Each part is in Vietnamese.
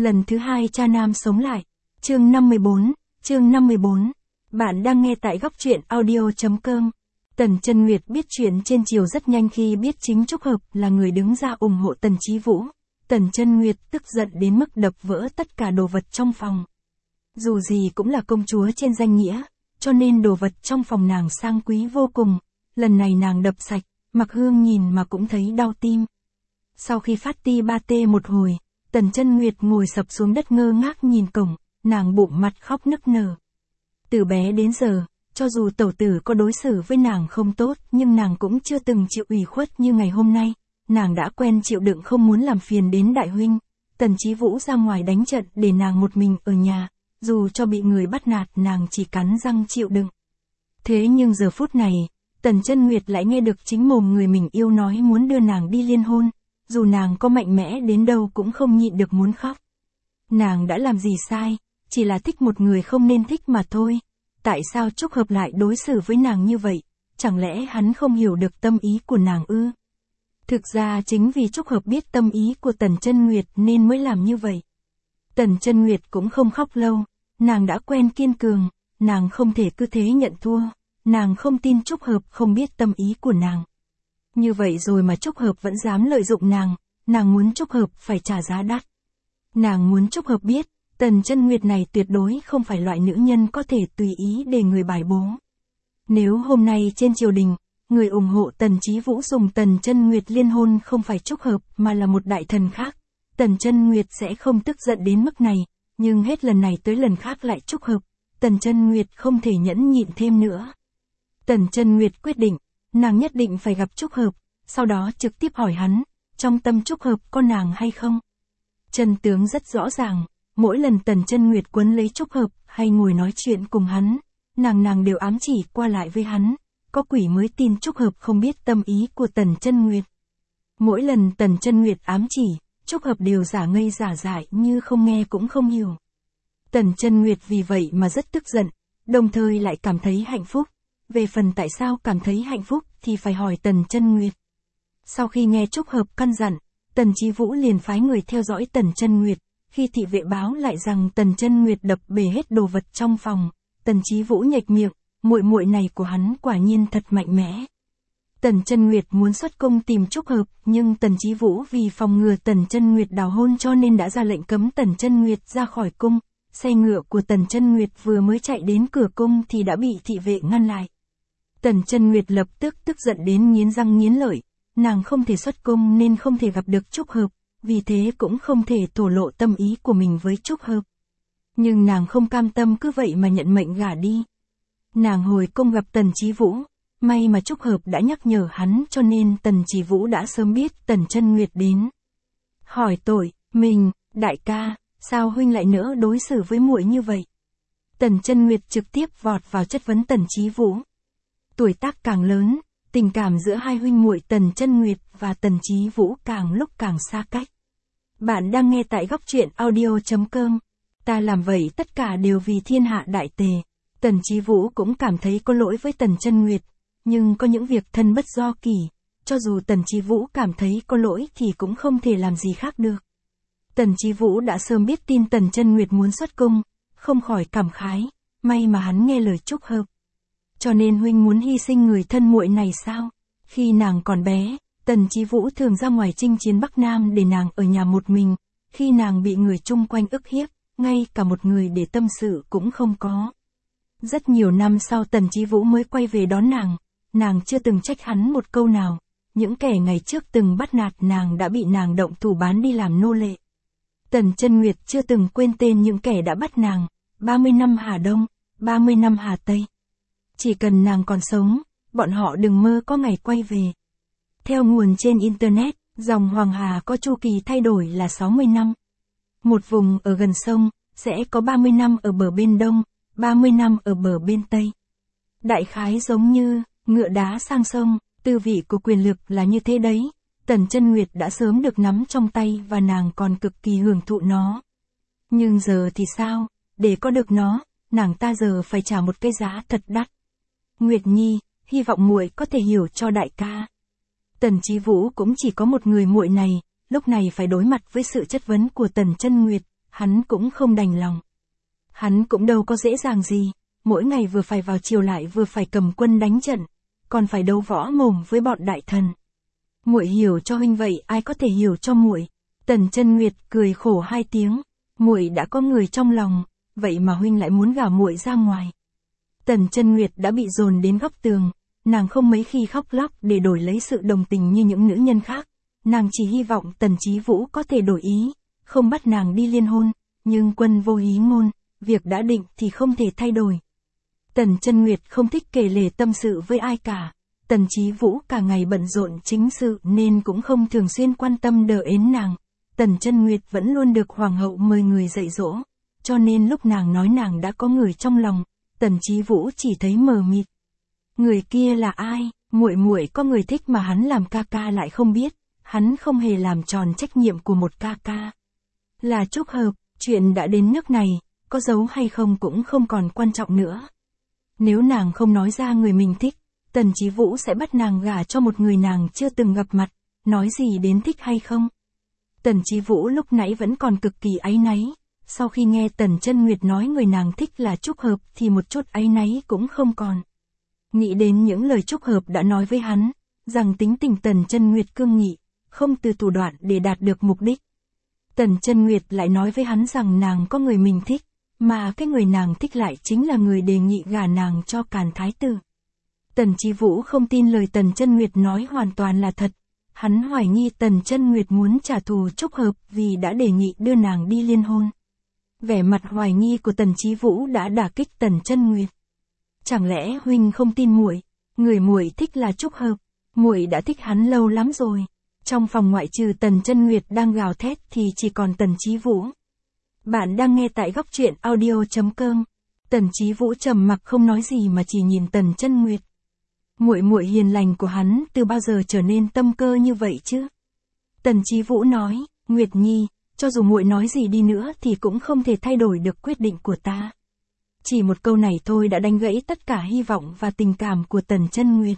lần thứ hai cha nam sống lại. Chương 54. Bạn đang nghe tại góc truyện audio.com. Tần Chân Nguyệt biết chuyện trên chiều rất nhanh khi biết chính Trúc Hợp là người đứng ra ủng hộ Tần Chí Vũ. Tần Chân Nguyệt tức giận đến mức đập vỡ tất cả đồ vật trong phòng. Dù gì cũng là công chúa trên danh nghĩa, cho nên đồ vật trong phòng nàng sang quý vô cùng. Lần này nàng đập sạch, Mặc Hương nhìn mà cũng thấy đau tim. Sau khi phát ti ba tê một hồi, Tần Chân Nguyệt ngồi sập xuống đất ngơ ngác nhìn cổng, nàng bụng mặt khóc nức nở. Từ bé đến giờ, cho dù tẩu tử có đối xử với nàng không tốt, nhưng nàng cũng chưa từng chịu ủy khuất như ngày hôm nay. Nàng đã quen chịu đựng không muốn làm phiền đến đại huynh. Tần Chí Vũ ra ngoài đánh trận để nàng một mình ở nhà, dù cho bị người bắt nạt nàng chỉ cắn răng chịu đựng. Thế nhưng giờ phút này, Tần Chân Nguyệt lại nghe được chính mồm người mình yêu nói muốn đưa nàng đi liên hôn, dù nàng có mạnh mẽ đến đâu cũng không nhịn được muốn khóc. Nàng đã làm gì sai, chỉ là thích một người không nên thích mà thôi. Tại sao Trúc Hợp lại đối xử với nàng như vậy? Chẳng lẽ hắn không hiểu được tâm ý của nàng ư? Thực ra chính vì Trúc Hợp biết tâm ý của Tần Chân Nguyệt nên mới làm như vậy. Tần Chân Nguyệt cũng không khóc lâu, nàng đã quen kiên cường, nàng không thể cứ thế nhận thua, nàng không tin Trúc Hợp không biết tâm ý của nàng. Như vậy rồi mà Trúc Hợp vẫn dám lợi dụng nàng muốn Trúc Hợp phải trả giá đắt. Nàng muốn Trúc Hợp biết, Tần Chân Nguyệt này tuyệt đối không phải loại nữ nhân có thể tùy ý để người bài bố. Nếu hôm nay trên triều đình, người ủng hộ Tần Chí Vũ dùng Tần Chân Nguyệt liên hôn không phải Trúc Hợp mà là một đại thần khác, Tần Chân Nguyệt sẽ không tức giận đến mức này, nhưng hết lần này tới lần khác lại Trúc Hợp, Tần Chân Nguyệt không thể nhẫn nhịn thêm nữa. Tần Chân Nguyệt quyết định, nàng nhất định phải gặp Trúc Hợp, sau đó trực tiếp hỏi hắn, trong tâm Trúc Hợp có nàng hay không? Chân tướng rất rõ ràng, mỗi lần Tần Chân Nguyệt quấn lấy Trúc Hợp hay ngồi nói chuyện cùng hắn, nàng đều ám chỉ qua lại với hắn, có quỷ mới tin Trúc Hợp không biết tâm ý của Tần Chân Nguyệt. Mỗi lần Tần Chân Nguyệt ám chỉ, Trúc Hợp đều giả ngây giả dại như không nghe cũng không hiểu. Tần Chân Nguyệt vì vậy mà rất tức giận, đồng thời lại cảm thấy hạnh phúc. Về phần tại sao cảm thấy hạnh phúc thì phải hỏi Tần Chân Nguyệt. Sau khi nghe Trúc Hợp căn dặn, Tần Chí Vũ liền phái người theo dõi Tần Chân Nguyệt. Khi thị vệ báo lại rằng Tần Chân Nguyệt đập bể hết đồ vật trong phòng, Tần Chí Vũ nhếch miệng, muội này của hắn quả nhiên thật mạnh mẽ. Tần Chân Nguyệt muốn xuất cung tìm Trúc Hợp, nhưng Tần Chí Vũ vì phòng ngừa Tần Chân Nguyệt đào hôn cho nên đã ra lệnh cấm Tần Chân Nguyệt ra khỏi cung. Xe ngựa của Tần Chân Nguyệt vừa mới chạy đến cửa cung thì đã bị thị vệ ngăn lại. Tần Chân Nguyệt lập tức tức giận đến nghiến răng nghiến lợi, nàng không thể xuất cung nên không thể gặp được Trúc Hợp, vì thế cũng không thể thổ lộ tâm ý của mình với Trúc Hợp. Nhưng nàng không cam tâm cứ vậy mà nhận mệnh gả đi. Nàng hồi cung gặp Tần Chí Vũ, may mà Trúc Hợp đã nhắc nhở hắn cho nên Tần Chí Vũ đã sớm biết Tần Chân Nguyệt đến. Hỏi tội, mình, đại ca, sao huynh lại nỡ đối xử với muội như vậy? Tần Chân Nguyệt trực tiếp vọt vào chất vấn Tần Chí Vũ. Tuổi tác càng lớn, tình cảm giữa hai huynh muội Tần Chân Nguyệt và Tần Chí Vũ càng lúc càng xa cách. Bạn đang nghe tại góc truyện audio.com. Ta làm vậy tất cả đều vì thiên hạ đại tề. Tần Chí Vũ cũng cảm thấy có lỗi với Tần Chân Nguyệt, nhưng có những việc thân bất do kỷ, cho dù Tần Chí Vũ cảm thấy có lỗi thì cũng không thể làm gì khác được. Tần Chí Vũ đã sớm biết tin Tần Chân Nguyệt muốn xuất cung, không khỏi cảm khái, may mà hắn nghe lời Trúc Hợp. Cho nên huynh muốn hy sinh người thân muội này sao? Khi nàng còn bé, Tần Chí Vũ thường ra ngoài chinh chiến Bắc Nam để nàng ở nhà một mình, khi nàng bị người chung quanh ức hiếp, ngay cả một người để tâm sự cũng không có. Rất nhiều năm sau Tần Chí Vũ mới quay về đón nàng chưa từng trách hắn một câu nào, những kẻ ngày trước từng bắt nạt nàng đã bị nàng động thủ bán đi làm nô lệ. Tần Chân Nguyệt chưa từng quên tên những kẻ đã bắt nàng, 30 năm Hà Đông, 30 năm Hà Tây. Chỉ cần nàng còn sống, bọn họ đừng mơ có ngày quay về. Theo nguồn trên Internet, dòng Hoàng Hà có chu kỳ thay đổi là 60 năm. Một vùng ở gần sông, sẽ có 30 năm ở bờ bên đông, 30 năm ở bờ bên tây. Đại khái giống như, ngựa đá sang sông, tư vị của quyền lực là như thế đấy. Tần Chân Nguyệt đã sớm được nắm trong tay và nàng còn cực kỳ hưởng thụ nó. Nhưng giờ thì sao, để có được nó, nàng ta giờ phải trả một cái giá thật đắt. Nguyệt Nhi, hy vọng muội có thể hiểu cho đại ca. Tần Chí Vũ cũng chỉ có một người muội này, lúc này phải đối mặt với sự chất vấn của Tần Chân Nguyệt, hắn cũng không đành lòng. Hắn cũng đâu có dễ dàng gì, mỗi ngày vừa phải vào triều lại vừa phải cầm quân đánh trận, còn phải đấu võ mồm với bọn đại thần. Muội hiểu cho huynh vậy, ai có thể hiểu cho muội? Tần Chân Nguyệt cười khổ hai tiếng, muội đã có người trong lòng, vậy mà huynh lại muốn gả muội ra ngoài. Tần Chân Nguyệt đã bị dồn đến góc tường, nàng không mấy khi khóc lóc để đổi lấy sự đồng tình như những nữ nhân khác, nàng chỉ hy vọng Tần Chí Vũ có thể đổi ý, không bắt nàng đi liên hôn, nhưng quân vô hí ngôn, việc đã định thì không thể thay đổi. Tần Chân Nguyệt không thích kể lể tâm sự với ai cả, Tần Chí Vũ cả ngày bận rộn chính sự nên cũng không thường xuyên quan tâm đờ ến nàng. Tần Chân Nguyệt vẫn luôn được hoàng hậu mời người dạy dỗ, cho nên lúc nàng nói nàng đã có người trong lòng, Tần Chí Vũ chỉ thấy mờ mịt. Người kia là ai? Muội có người thích mà hắn làm ca ca lại không biết, hắn không hề làm tròn trách nhiệm của một ca ca. Là Trúc Hợp, chuyện đã đến nước này, có giấu hay không cũng không còn quan trọng nữa. Nếu nàng không nói ra người mình thích, Tần Chí Vũ sẽ bắt nàng gả cho một người nàng chưa từng gặp mặt, nói gì đến thích hay không. Tần Chí Vũ lúc nãy vẫn còn cực kỳ áy náy, sau khi nghe Tần Chân Nguyệt nói người nàng thích là Trúc Hợp thì một chút áy náy cũng không còn. Nghĩ đến những lời Trúc Hợp đã nói với hắn, rằng tính tình Tần Chân Nguyệt cương nghị, không từ thủ đoạn để đạt được mục đích. Tần Chân Nguyệt lại nói với hắn rằng nàng có người mình thích, mà cái người nàng thích lại chính là người đề nghị gả nàng cho Càn Thái Tử. Tần Chí Vũ không tin lời Tần Chân Nguyệt nói hoàn toàn là thật, hắn hoài nghi Tần Chân Nguyệt muốn trả thù Trúc Hợp vì đã đề nghị đưa nàng đi liên hôn. Vẻ mặt hoài nghi của Tần Chí Vũ đã đả kích Tần Chân Nguyệt. Chẳng lẽ huynh không tin muội? Người muội thích là Trúc Hợp, muội đã thích hắn lâu lắm rồi. Trong phòng ngoại trừ Tần Chân Nguyệt đang gào thét thì chỉ còn Tần Chí Vũ. Bạn đang nghe tại góc truyện audio.com. Tần Chí Vũ trầm mặc không nói gì mà chỉ nhìn Tần Chân Nguyệt. Muội hiền lành của hắn từ bao giờ trở nên tâm cơ như vậy chứ? Tần Chí Vũ nói, Nguyệt Nhi, cho dù muội nói gì đi nữa thì cũng không thể thay đổi được quyết định của ta. Chỉ một câu này thôi đã đánh gãy tất cả hy vọng và tình cảm của Tần Chân Nguyệt.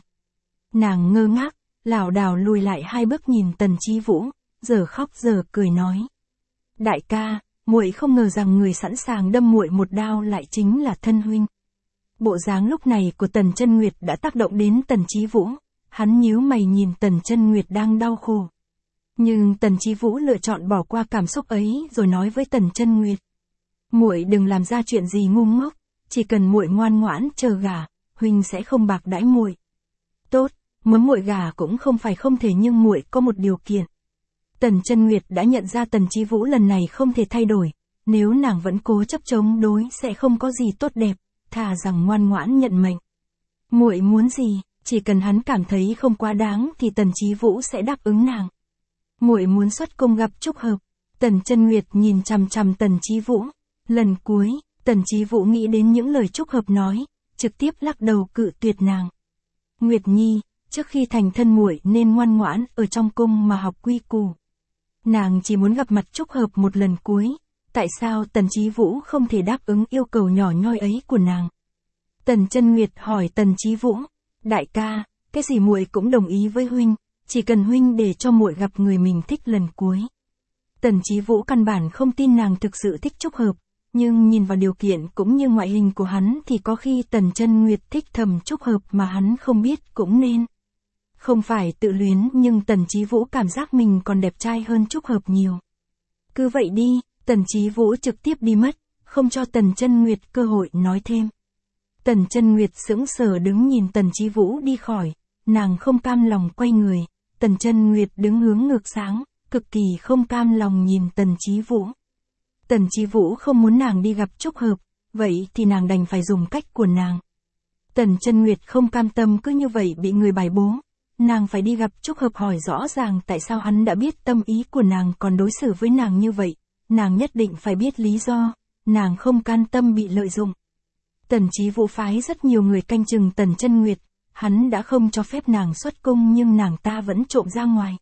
Nàng ngơ ngác, lảo đảo lùi lại hai bước nhìn Tần Chí Vũ, giờ khóc giờ cười nói: "Đại ca, muội không ngờ rằng người sẵn sàng đâm muội một đao lại chính là thân huynh." Bộ dáng lúc này của Tần Chân Nguyệt đã tác động đến Tần Chí Vũ, hắn nhíu mày nhìn Tần Chân Nguyệt đang đau khổ. Nhưng Tần Chí Vũ lựa chọn bỏ qua cảm xúc ấy rồi nói với Tần Chân Nguyệt: "Muội đừng làm ra chuyện gì ngu ngốc, chỉ cần muội ngoan ngoãn chờ gả, huynh sẽ không bạc đãi muội." "Tốt, muốn muội gả cũng không phải không thể nhưng muội có một điều kiện." Tần Chân Nguyệt đã nhận ra Tần Chí Vũ lần này không thể thay đổi, nếu nàng vẫn cố chấp chống đối sẽ không có gì tốt đẹp, thà rằng ngoan ngoãn nhận mệnh. Muội muốn gì, chỉ cần hắn cảm thấy không quá đáng thì Tần Chí Vũ sẽ đáp ứng nàng. Muội muốn xuất cung gặp Trúc Hợp. Tần Chân Nguyệt nhìn chằm chằm Tần Chí Vũ. Lần cuối, Tần Chí Vũ nghĩ đến những lời Trúc Hợp nói, trực tiếp lắc đầu cự tuyệt nàng. Nguyệt Nhi, trước khi thành thân muội nên ngoan ngoãn ở trong cung mà học quy củ. Nàng chỉ muốn gặp mặt Trúc Hợp một lần cuối, tại sao Tần Chí Vũ không thể đáp ứng yêu cầu nhỏ nhoi ấy của nàng? Tần Chân Nguyệt hỏi Tần Chí Vũ, đại ca, cái gì muội cũng đồng ý với huynh, chỉ cần huynh để cho muội gặp người mình thích lần cuối. Tần Chí Vũ căn bản không tin nàng thực sự thích Trúc Hợp, nhưng nhìn vào điều kiện cũng như ngoại hình của hắn thì có khi Tần Chân Nguyệt thích thầm Trúc Hợp mà hắn không biết cũng nên. Không phải tự luyến nhưng Tần Chí Vũ cảm giác mình còn đẹp trai hơn Trúc Hợp nhiều. Cứ vậy đi, Tần Chí Vũ trực tiếp đi mất, không cho Tần Chân Nguyệt cơ hội nói thêm. Tần Chân Nguyệt sững sờ đứng nhìn Tần Chí Vũ đi khỏi, nàng không cam lòng quay người, Tần Chân Nguyệt đứng hướng ngược sáng, cực kỳ không cam lòng nhìn Tần Chí Vũ. Tần Chí Vũ không muốn nàng đi gặp Trúc Hợp, vậy thì nàng đành phải dùng cách của nàng. Tần Chân Nguyệt không cam tâm cứ như vậy bị người bài bố, nàng phải đi gặp Trúc Hợp hỏi rõ ràng tại sao hắn đã biết tâm ý của nàng còn đối xử với nàng như vậy, nàng nhất định phải biết lý do, nàng không can tâm bị lợi dụng. Tần Chí Vũ phái rất nhiều người canh chừng Tần Chân Nguyệt, hắn đã không cho phép nàng xuất cung nhưng nàng ta vẫn trộm ra ngoài.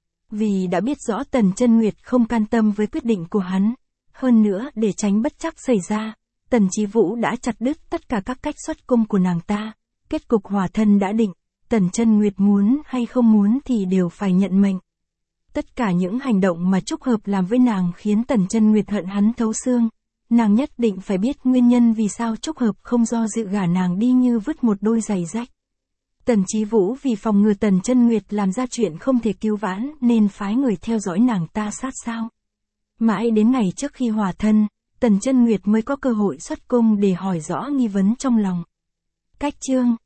Vì đã biết rõ Tần Chân Nguyệt không can tâm với quyết định của hắn, hơn nữa để tránh bất trắc xảy ra, Tần Chí Vũ đã chặt đứt tất cả các cách xuất cung của nàng ta, kết cục hòa thân đã định, Tần Chân Nguyệt muốn hay không muốn thì đều phải nhận mệnh. Tất cả những hành động mà Trúc Hợp làm với nàng khiến Tần Chân Nguyệt hận hắn thấu xương. Nàng nhất định phải biết nguyên nhân vì sao Trúc Hợp không do dự gả nàng đi như vứt một đôi giày rách. Tần Chí Vũ vì phòng ngừa Tần Chân Nguyệt làm ra chuyện không thể cứu vãn nên phái người theo dõi nàng ta sát sao. Mãi đến ngày trước khi hòa thân, Tần Chân Nguyệt mới có cơ hội xuất cung để hỏi rõ nghi vấn trong lòng. Cách chương